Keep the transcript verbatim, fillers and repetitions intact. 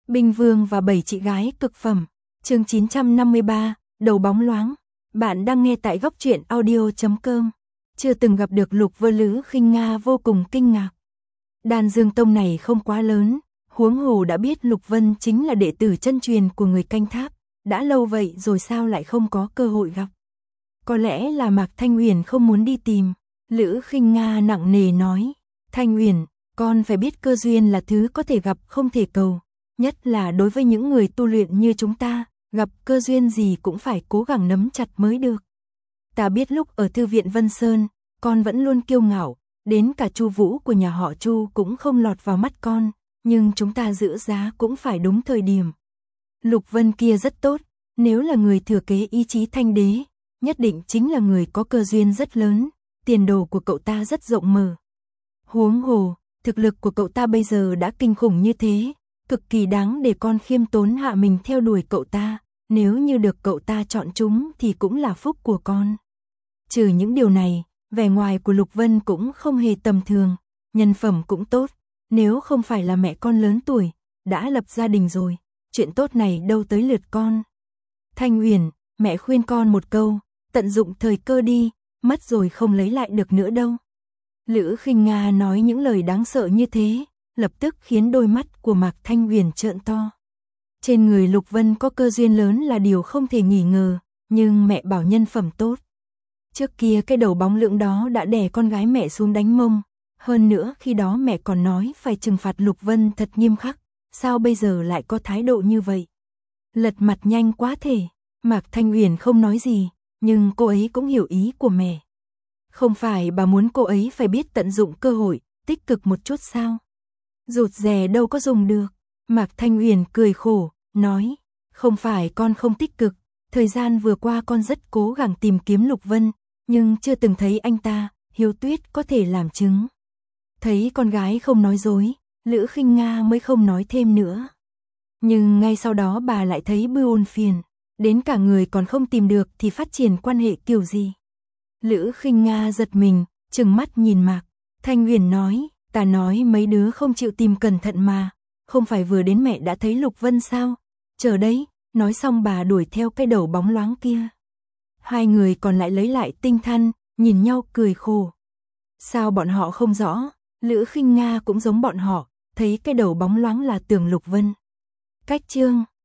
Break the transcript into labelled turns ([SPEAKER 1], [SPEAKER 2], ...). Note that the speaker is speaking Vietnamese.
[SPEAKER 1] Binh Vương và bảy chị gái cực phẩm. Chương chín trăm năm mươi ba, đầu bóng loáng. Bạn đang nghe tại góc truyện audio chấm com. Chưa từng gặp được Lục Vơ, Lữ Khinh Nga vô cùng kinh ngạc. Đan Dương Tông này không quá lớn, huống hồ đã biết Lục Vân chính là đệ tử chân truyền của người canh tháp, đã lâu vậy rồi sao lại không có cơ hội gặp. Có lẽ là Mạc Thanh Uyển không muốn đi tìm. Lữ Khinh Nga nặng nề nói, Thanh Uyển, con phải biết cơ duyên là thứ có thể gặp không thể cầu, nhất là đối với những người tu luyện như chúng ta, gặp cơ duyên gì cũng phải cố gắng nắm chặt mới được. Ta biết lúc ở thư viện Vân Sơn, con vẫn luôn kiêu ngạo, đến cả Chu Vũ của nhà họ Chu cũng không lọt vào mắt con, nhưng chúng ta giữ giá cũng phải đúng thời điểm. Lục Vân kia rất tốt, nếu là người thừa kế ý chí Thanh đế, nhất định chính là người có cơ duyên rất lớn, tiền đồ của cậu ta rất rộng mở. Huống hồ, thực lực của cậu ta bây giờ đã kinh khủng như thế, cực kỳ đáng để con khiêm tốn hạ mình theo đuổi cậu ta, nếu như được cậu ta chọn chúng thì cũng là phúc của con. Trừ những điều này, vẻ ngoài của Lục Vân cũng không hề tầm thường, nhân phẩm cũng tốt, nếu không phải là mẹ con lớn tuổi, đã lập gia đình rồi, chuyện tốt này đâu tới lượt con. Thanh Uyển, mẹ khuyên con một câu, tận dụng thời cơ đi, mất rồi không lấy lại được nữa đâu. Lữ Khinh Nga nói những lời đáng sợ như thế, lập tức khiến đôi mắt của Mạc Thanh Uyển trợn to. Trên người Lục Vân có cơ duyên lớn là điều không thể nghi ngờ, nhưng mẹ bảo nhân phẩm tốt. Trước kia cái đầu bóng lưỡng đó đã đè con gái mẹ xuống đánh mông, hơn nữa khi đó mẹ còn nói phải trừng phạt Lục Vân thật nghiêm khắc, sao bây giờ lại có thái độ như vậy? Lật mặt nhanh quá thể, Mạc Thanh Uyển không nói gì, nhưng cô ấy cũng hiểu ý của mẹ. Không phải bà muốn cô ấy phải biết tận dụng cơ hội, tích cực một chút sao? Rụt rè đâu có dùng được. Mạc Thanh Uyển cười khổ, nói, không phải con không tích cực, thời gian vừa qua con rất cố gắng tìm kiếm Lục Vân, nhưng chưa từng thấy anh ta, Hiếu Tuyết có thể làm chứng. Thấy con gái không nói dối, Lữ Khinh Nga mới không nói thêm nữa. Nhưng ngay sau đó bà lại thấy buồn phiền, đến cả người còn không tìm được thì phát triển quan hệ kiểu gì. Lữ Khinh Nga giật mình, trừng mắt nhìn Mạc Thanh Uyển nói, ta nói mấy đứa không chịu tìm cẩn thận mà, không phải vừa đến mẹ đã thấy Lục Vân sao? Chờ đấy, nói xong bà đuổi theo cái đầu bóng loáng kia. Hai người còn lại lấy lại tinh thần, nhìn nhau cười khổ. Sao bọn họ không rõ? Lữ Khinh Nga cũng giống bọn họ, thấy cái đầu bóng loáng là tưởng Lục Vân. Cách chương